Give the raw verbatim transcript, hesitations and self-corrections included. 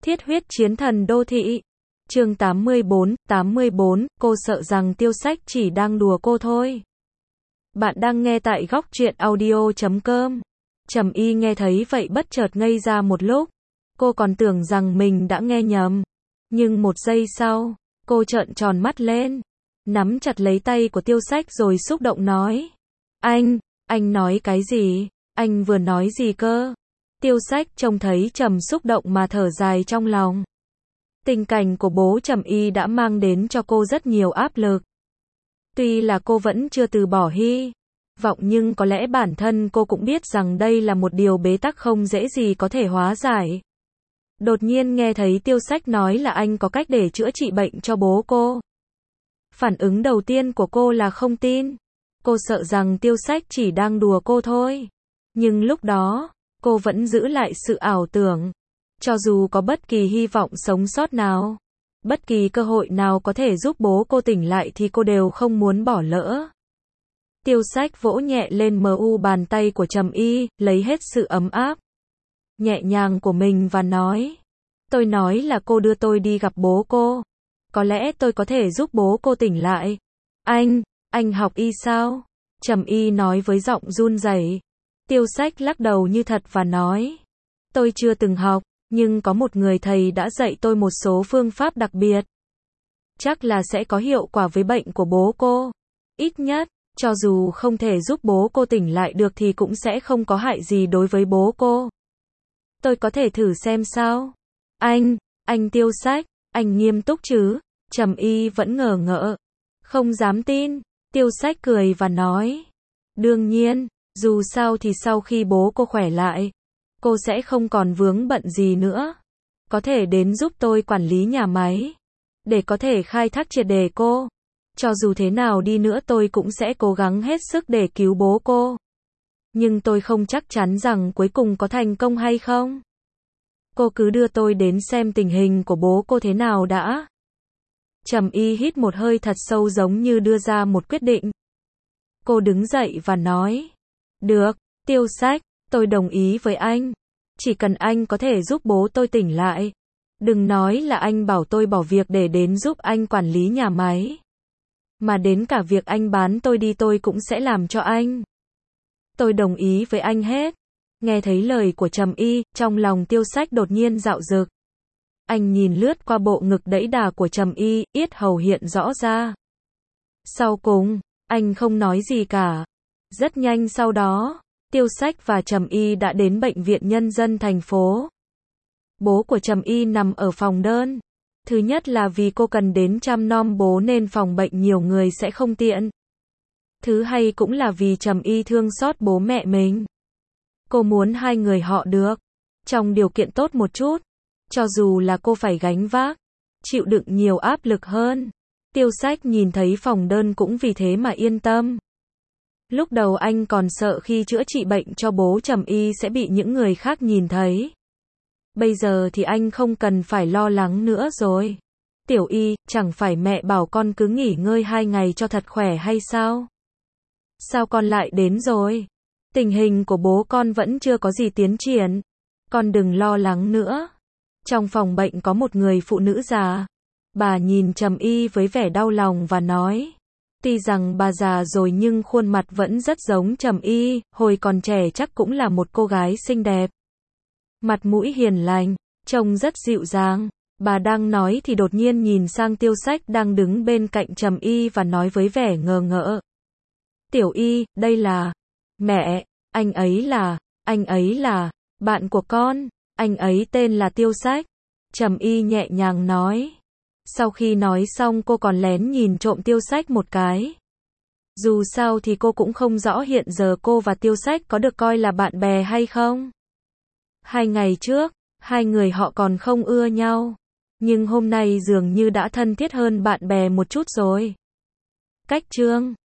Thiết huyết chiến thần đô thị. Chương tám mươi bốn, tám mươi bốn, cô sợ rằng Tiêu Sách chỉ đang đùa cô thôi. Bạn đang nghe tại góc truyện audio chấm com. Trầm Y nghe thấy vậy bất chợt ngây ra một lúc. Cô còn tưởng rằng mình đã nghe nhầm. Nhưng một giây sau, cô trợn tròn mắt lên, nắm chặt lấy tay của Tiêu Sách rồi xúc động nói. Anh, anh nói cái gì? Anh vừa nói gì cơ? Tiêu Sách trông thấy Trầm xúc động mà thở dài trong lòng. Tình cảnh của bố Trầm Y đã mang đến cho cô rất nhiều áp lực. Tuy là cô vẫn chưa từ bỏ hy vọng nhưng có lẽ bản thân cô cũng biết rằng đây là một điều bế tắc không dễ gì có thể hóa giải. Đột nhiên nghe thấy Tiêu Sách nói là anh có cách để chữa trị bệnh cho bố cô. Phản ứng đầu tiên của cô là không tin. Cô sợ rằng Tiêu Sách chỉ đang đùa cô thôi. Nhưng lúc đó, cô vẫn giữ lại sự ảo tưởng. Cho dù có bất kỳ hy vọng sống sót nào, bất kỳ cơ hội nào có thể giúp bố cô tỉnh lại thì cô đều không muốn bỏ lỡ. Tiêu Sách vỗ nhẹ lên mu bàn tay của Trầm Y, lấy hết sự ấm áp, nhẹ nhàng của mình và nói. Tôi nói là cô đưa tôi đi gặp bố cô. Có lẽ tôi có thể giúp bố cô tỉnh lại. Anh, anh học y sao? Trầm Y nói với giọng run rẩy. Tiêu Sách lắc đầu như thật và nói. Tôi chưa từng học, nhưng có một người thầy đã dạy tôi một số phương pháp đặc biệt. Chắc là sẽ có hiệu quả với bệnh của bố cô. Ít nhất, cho dù không thể giúp bố cô tỉnh lại được thì cũng sẽ không có hại gì đối với bố cô. Tôi có thể thử xem sao? Anh, anh Tiêu Sách, anh nghiêm túc chứ? Trầm Y vẫn ngờ ngợ, không dám tin. Tiêu Sách cười và nói. Đương nhiên, dù sao thì sau khi bố cô khỏe lại, cô sẽ không còn vướng bận gì nữa. Có thể đến giúp tôi quản lý nhà máy, để có thể khai thác triệt để cô. Cho dù thế nào đi nữa tôi cũng sẽ cố gắng hết sức để cứu bố cô. Nhưng tôi không chắc chắn rằng cuối cùng có thành công hay không. Cô cứ đưa tôi đến xem tình hình của bố cô thế nào đã. Trầm Y hít một hơi thật sâu giống như đưa ra một quyết định. Cô đứng dậy và nói. Được, Tiêu Sách, tôi đồng ý với anh. Chỉ cần anh có thể giúp bố tôi tỉnh lại. Đừng nói là anh bảo tôi bỏ việc để đến giúp anh quản lý nhà máy. Mà đến cả việc anh bán tôi đi tôi cũng sẽ làm cho anh. Tôi đồng ý với anh hết. Nghe thấy lời của Trầm Y, trong lòng Tiêu Sách đột nhiên dạo dực. Anh nhìn lướt qua bộ ngực đẫy đà của Trầm Y, yết hầu hiện rõ ra. Sau cùng, anh không nói gì cả. Rất nhanh sau đó, Tiêu Sách và Trầm Y đã đến bệnh viện nhân dân thành phố. Bố của Trầm Y nằm ở phòng đơn. Thứ nhất là vì cô cần đến chăm nom bố nên phòng bệnh nhiều người sẽ không tiện. Thứ hai cũng là vì Trầm Y thương xót bố mẹ mình. Cô muốn hai người họ được trong điều kiện tốt một chút. Cho dù là cô phải gánh vác, chịu đựng nhiều áp lực hơn. Tiêu Sách nhìn thấy phòng đơn cũng vì thế mà yên tâm. Lúc đầu anh còn sợ khi chữa trị bệnh cho bố Trầm Y sẽ bị những người khác nhìn thấy. Bây giờ thì anh không cần phải lo lắng nữa rồi. Tiểu Y, chẳng phải mẹ bảo con cứ nghỉ ngơi hai ngày cho thật khỏe hay sao? Sao con lại đến rồi? Tình hình của bố con vẫn chưa có gì tiến triển. Con đừng lo lắng nữa. Trong phòng bệnh có một người phụ nữ già. Bà nhìn Trầm Y với vẻ đau lòng và nói. Tuy rằng bà già rồi nhưng khuôn mặt vẫn rất giống Trầm Y, hồi còn trẻ chắc cũng là một cô gái xinh đẹp. Mặt mũi hiền lành, trông rất dịu dàng. Bà đang nói thì đột nhiên nhìn sang Tiêu Sách đang đứng bên cạnh Trầm Y và nói với vẻ ngờ ngợ. Tiểu Y, đây là... Mẹ, anh ấy là... Anh ấy là... Bạn của con. Anh ấy tên là Tiêu Sách. Trầm Y nhẹ nhàng nói. Sau khi nói xong cô còn lén nhìn trộm Tiêu Sách một cái. Dù sao thì cô cũng không rõ hiện giờ cô và Tiêu Sách có được coi là bạn bè hay không. Hai ngày trước, hai người họ còn không ưa nhau. Nhưng hôm nay dường như đã thân thiết hơn bạn bè một chút rồi. Cách chương